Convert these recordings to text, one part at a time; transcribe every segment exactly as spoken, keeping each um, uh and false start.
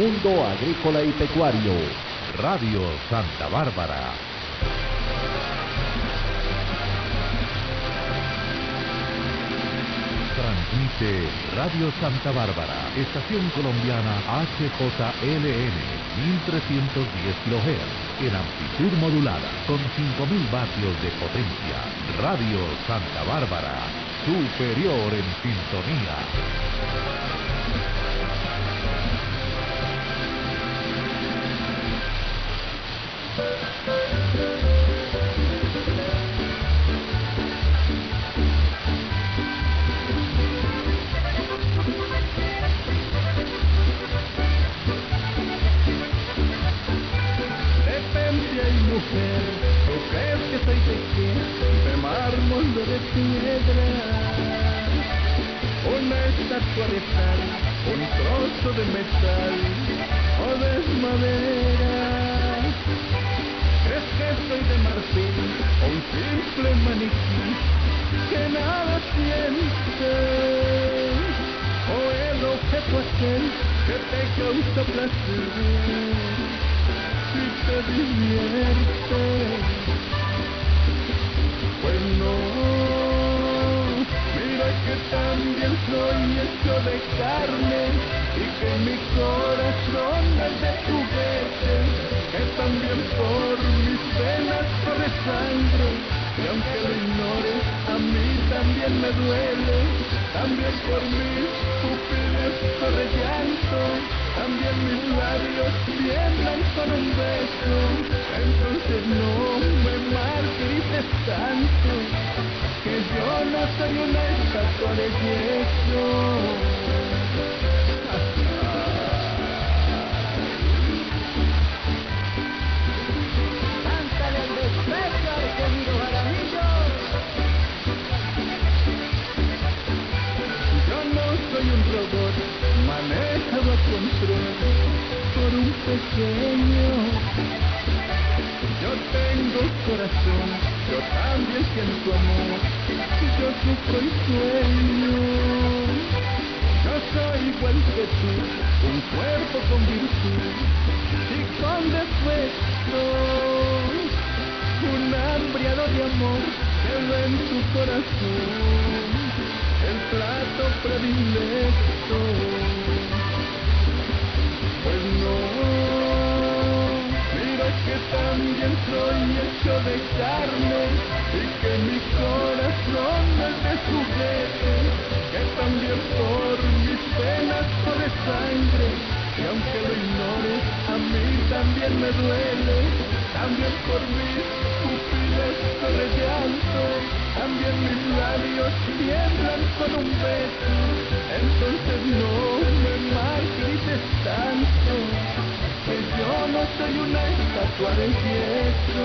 mundo agrícola y pecuario. Radio Santa Bárbara. Transmite Radio Santa Bárbara, estación colombiana H J L N, mil trescientos diez kilohertz, en amplitud modulada, con cinco mil vatios de potencia. Radio Santa Bárbara, superior en sintonía. ¿Tú crees que soy de qué? De mármol o de piedra, una estatua de sal, un trozo de metal o de madera. ¿Crees que soy de marfil o un simple maniquí que nada siente? ¿O el objeto aquel que te causa placer y te divierte? Pues no, mira que también soy hecho de carne y que mi corazón es de juguete, que también por mis venas corre sangre, y aunque lo ignores, a mí también me duele, también por mis pupilas corre llanto, también mis labios tiemblan con un beso. Entonces no me maldices tanto, que yo no soy una estatua de yeso. Cántale el despecho al querido Jaramillo. Yo no soy un robot manejado a control por un pequeño. Yo tengo corazón, yo también siento amor, yo sufro el sueño. Yo soy igual que tú, un cuerpo con virtud y con defectos, un hambriado de amor que ve en tu corazón el plato predilecto. Pues no, mira que también soy hecho de carne y que mi corazón es de juguete, que también por mis venas corre sangre, y aunque lo ignores, a mí también me duele, también por mis pupilas corre llanto, también mis labios tiemblan con un beso. Entonces no me maldices tanto, que yo no soy una estatua de yeso.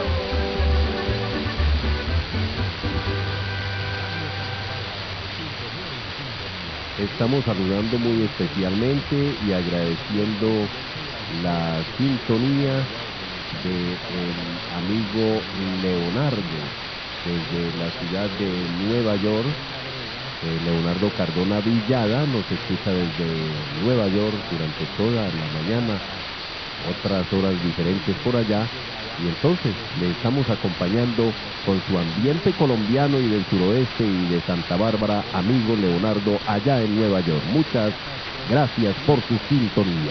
Estamos saludando muy especialmente y agradeciendo la sintonía del amigo Leonardo desde la ciudad de Nueva York. eh, Leonardo Cardona Villada nos escucha desde Nueva York durante toda la mañana, otras horas diferentes por allá, y entonces le estamos acompañando con su ambiente colombiano y del suroeste y de Santa Bárbara, amigo Leonardo, allá en Nueva York. Muchas gracias por su sintonía.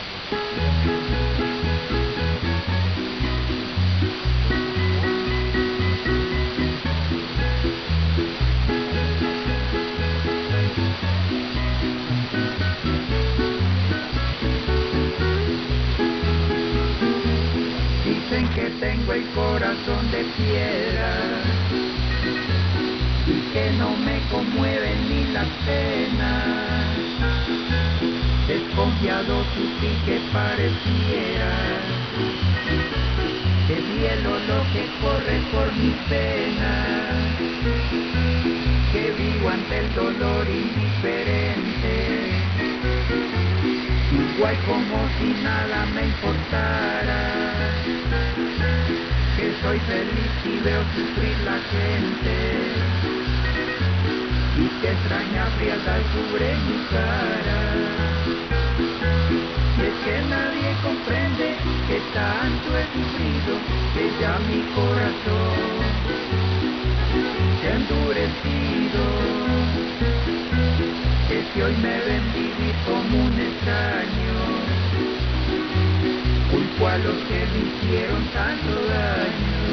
Dicen que tengo el corazón de piedra y que no me conmueven ni las penas. Desconfiado tú sí que pareciera que es hielo lo que corre por mis venas, que vivo ante el dolor indiferente, igual como si nada me importara, que soy feliz y veo sufrir la gente, y que extraña frialdad cubre mi cara, y es que nadie comprende que tanto he sufrido, que ya mi corazón se ha endurecido, que si hoy me ven vivir como un extraño, culpo a los que me hicieron tanto daño.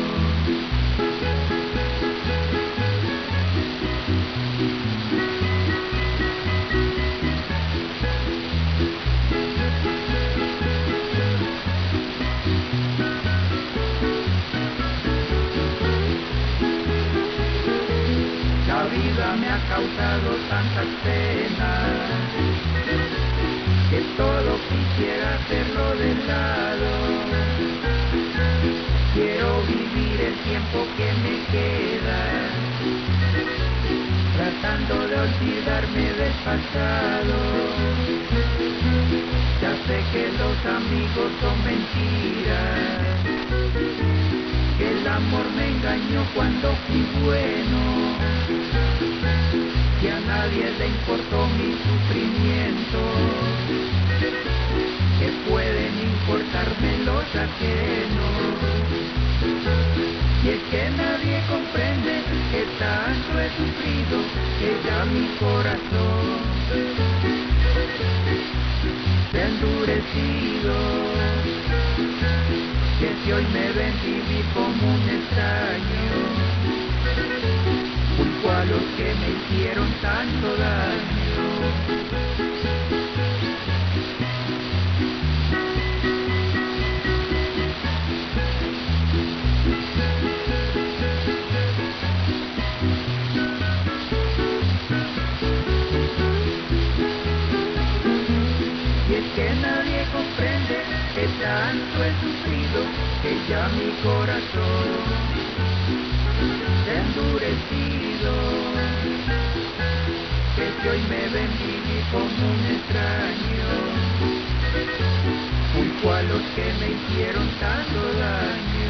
La vida me ha causado tantas penas que todo quisiera hacerlo de lado. Quiero vivir el tiempo que me queda, tratando de olvidarme del pasado. Ya sé que los amigos son mentiras, que el amor me engañó cuando fui bueno, que a nadie le importó mi sufrimiento, que pueden importarme los ajenos. Y es que nadie comprende que tanto he sufrido, que ya mi corazón se ha endurecido, que si hoy me ven vivir como un extraño, culpo a los que me hicieron tanto daño. Y es que nadie comprende que tanto he sufrido, que ya mi corazón se ha endurecido, que si hoy me ven vivir como un extraño, culpo a los que me hicieron tanto daño.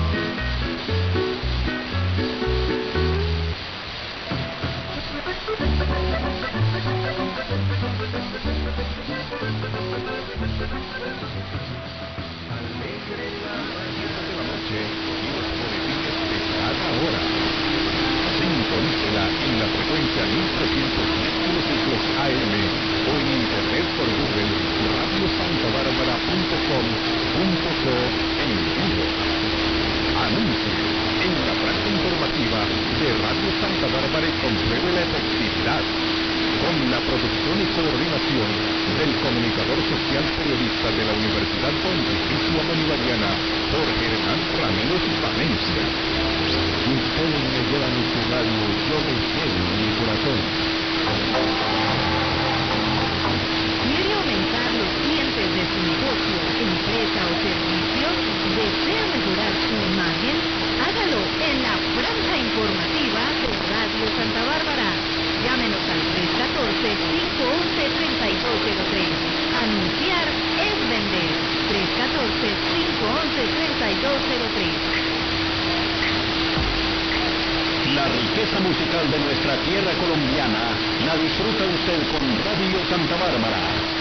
Alegre la de la noche y los boletines de cada hora. Sintonícela en la frecuencia mil trescientos diez kilociclos A M o en internet por Google radio santa bárbara punto com punto co en vivo. Anuncie en la franja informativa de Radio Santa Bárbara y compruebe la efectividad, con la producción y coordinación del comunicador social periodista de la Universidad Pontificia Bolivariana, Jorge Hernán Ramírez Valencia. Ustedes me llevan en su radio, yo me llevo en mi corazón. ¿Quiere aumentar los clientes de su negocio, empresa o servicio? ¿Desea mejorar su imagen? Hágalo en la franja informativa de Radio Santa Bárbara. Llámenos al tres uno cuatro, cinco uno uno, tres dos cero tres. Anunciar es vender. tres uno cuatro, cinco uno uno, tres dos cero tres. La riqueza musical de nuestra tierra colombiana la disfruta usted con Radio Santa Bárbara.